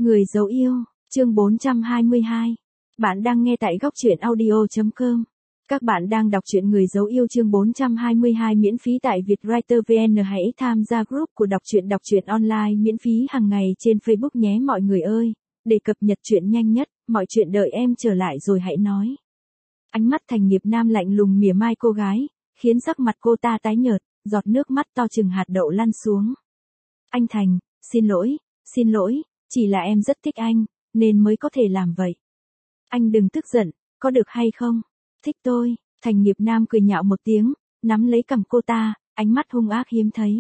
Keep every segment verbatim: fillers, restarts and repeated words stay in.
Người dấu yêu, chương bốn trăm hai mươi hai. Bạn đang nghe tại góc truyện audio chấm com. Các bạn đang đọc truyện Người dấu yêu chương bốn trăm hai mươi hai miễn phí tại Vietwriter vê en. Hãy tham gia group của đọc truyện đọc truyện online miễn phí hàng ngày trên Facebook nhé mọi người ơi. Để cập nhật truyện nhanh nhất, mọi chuyện đợi em trở lại rồi hãy nói. Ánh mắt Thành Nghiệp Nam lạnh lùng mỉa mai cô gái, khiến sắc mặt cô ta tái nhợt, giọt nước mắt to chừng hạt đậu lăn xuống. Anh Thành, xin lỗi, xin lỗi, chỉ là em rất thích anh, nên mới có thể làm vậy. Anh đừng tức giận, có được hay không? Thích tôi, Thành Nghiệp Nam cười nhạo một tiếng, nắm lấy cằm cô ta, ánh mắt hung ác hiếm thấy.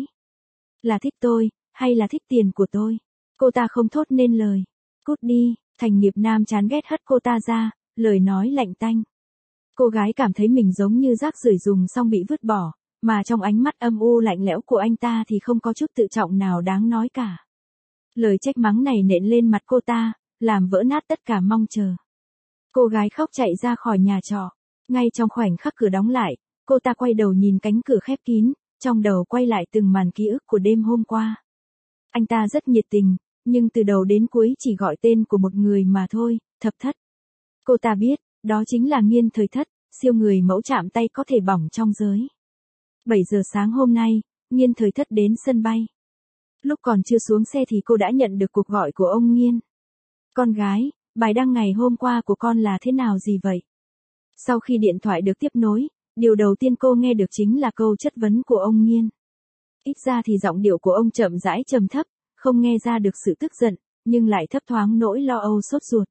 Là thích tôi, hay là thích tiền của tôi? Cô ta không thốt nên lời. Cút đi, Thành Nghiệp Nam chán ghét hất cô ta ra, lời nói lạnh tanh. Cô gái cảm thấy mình giống như rác rưởi dùng xong bị vứt bỏ, mà trong ánh mắt âm u lạnh lẽo của anh ta thì không có chút tự trọng nào đáng nói cả. Lời trách mắng này nện lên mặt cô ta, làm vỡ nát tất cả mong chờ. Cô gái khóc chạy ra khỏi nhà trọ. Ngay trong khoảnh khắc cửa đóng lại, cô ta quay đầu nhìn cánh cửa khép kín, trong đầu quay lại từng màn ký ức của đêm hôm qua. Anh ta rất nhiệt tình, nhưng từ đầu đến cuối chỉ gọi tên của một người mà thôi, Thập Thất. Cô ta biết, đó chính là Nghiên Thời Thất, siêu người mẫu chạm tay có thể bỏng trong giới. bảy giờ sáng hôm nay, Nghiên Thời Thất đến sân bay. Lúc còn chưa xuống xe thì cô đã nhận được cuộc gọi của ông Nghiên. Con gái, bài đăng ngày hôm qua của con là thế nào gì vậy? Sau khi điện thoại được tiếp nối, điều đầu tiên cô nghe được chính là câu chất vấn của ông Nghiên. Ít ra thì giọng điệu của ông chậm rãi trầm thấp, không nghe ra được sự tức giận, nhưng lại thấp thoáng nỗi lo âu sốt ruột.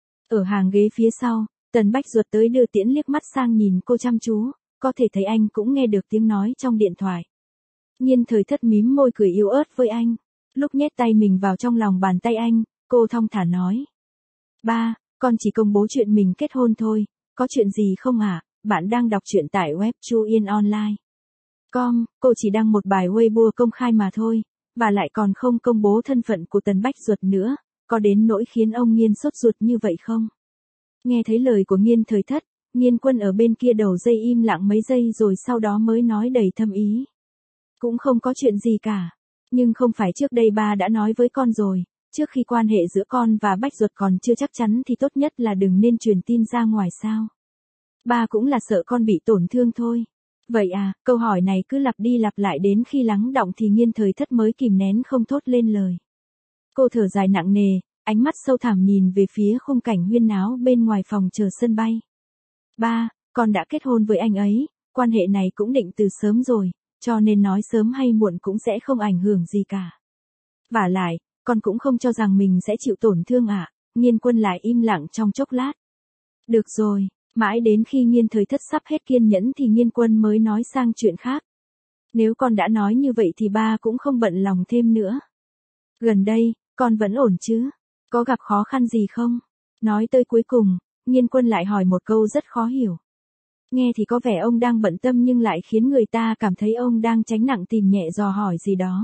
Ở hàng ghế phía sau, Tần Bách Duật tới đưa tiễn liếc mắt sang nhìn cô chăm chú, có thể thấy anh cũng nghe được tiếng nói trong điện thoại. Nghiên Thời Thất mím môi cười yếu ớt với anh. Lúc nhét tay mình vào trong lòng bàn tay anh, cô thong thả nói. Ba, con chỉ công bố chuyện mình kết hôn thôi, có chuyện gì không ạ? À? Bạn đang đọc truyện tại web chu yên online chấm com, cô chỉ đăng một bài Weibo công khai mà thôi, và lại còn không công bố thân phận của Tần Bách Duật nữa, có đến nỗi khiến ông Nghiên sốt ruột như vậy không? Nghe thấy lời của Nghiên Thời Thất, Nghiên Quân ở bên kia đầu dây im lặng mấy giây rồi sau đó mới nói đầy thâm ý. Cũng không có chuyện gì cả. Nhưng không phải trước đây ba đã nói với con rồi, trước khi quan hệ giữa con và Bách Duật còn chưa chắc chắn thì tốt nhất là đừng nên truyền tin ra ngoài sao. Ba cũng là sợ con bị tổn thương thôi. Vậy à, câu hỏi này cứ lặp đi lặp lại đến khi lắng đọng thì Nghiên Thời Thất mới kìm nén không thốt lên lời. Cô thở dài nặng nề, ánh mắt sâu thẳm nhìn về phía khung cảnh huyên náo bên ngoài phòng chờ sân bay. Ba, con đã kết hôn với anh ấy, quan hệ này cũng định từ sớm rồi. Cho nên nói sớm hay muộn cũng sẽ không ảnh hưởng gì cả. Vả lại, con cũng không cho rằng mình sẽ chịu tổn thương ạ. À? Nghiên Quân lại im lặng trong chốc lát. Được rồi, mãi đến khi Nghiên Thời Thất sắp hết kiên nhẫn thì Nghiên Quân mới nói sang chuyện khác. Nếu con đã nói như vậy thì ba cũng không bận lòng thêm nữa. Gần đây, con vẫn ổn chứ? Có gặp khó khăn gì không? Nói tới cuối cùng, Nghiên Quân lại hỏi một câu rất khó hiểu. Nghe thì có vẻ ông đang bận tâm nhưng lại khiến người ta cảm thấy ông đang tránh nặng tìm nhẹ dò hỏi gì đó.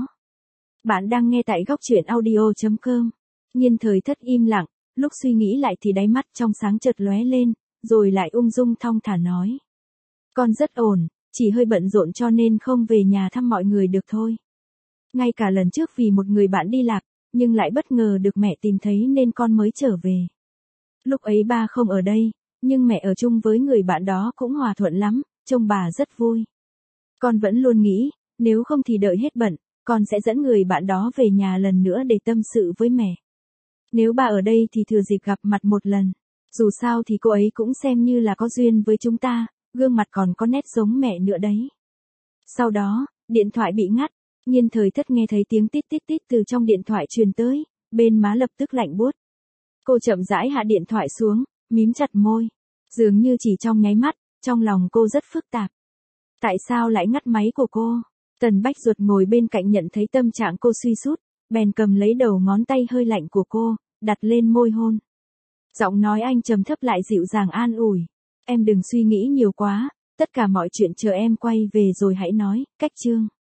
Bạn đang nghe tại góc truyện audio chấm com. Nghiên Thời Thất im lặng, lúc suy nghĩ lại thì đáy mắt trong sáng chợt lóe lên, rồi lại ung dung thong thả nói. Con rất ổn, chỉ hơi bận rộn cho nên không về nhà thăm mọi người được thôi. Ngay cả lần trước vì một người bạn đi lạc, nhưng lại bất ngờ được mẹ tìm thấy nên con mới trở về. Lúc ấy ba không ở đây. Nhưng mẹ ở chung với người bạn đó cũng hòa thuận lắm, trông bà rất vui. Con vẫn luôn nghĩ, nếu không thì đợi hết bận, con sẽ dẫn người bạn đó về nhà lần nữa để tâm sự với mẹ. Nếu bà ở đây thì thừa dịp gặp mặt một lần. Dù sao thì cô ấy cũng xem như là có duyên với chúng ta, gương mặt còn có nét giống mẹ nữa đấy. Sau đó, điện thoại bị ngắt, Nghiên Thời Thất nghe thấy tiếng tít tít tít từ trong điện thoại truyền tới, bên má lập tức lạnh buốt. Cô chậm rãi hạ điện thoại xuống. Mím chặt môi. Dường như chỉ trong nháy mắt, trong lòng cô rất phức tạp. Tại sao lại ngắt máy của cô? Tần Bách Duật ngồi bên cạnh nhận thấy tâm trạng cô suy sút, bèn cầm lấy đầu ngón tay hơi lạnh của cô, đặt lên môi hôn. Giọng nói anh trầm thấp lại dịu dàng an ủi. Em đừng suy nghĩ nhiều quá, tất cả mọi chuyện chờ em quay về rồi hãy nói, cách chương.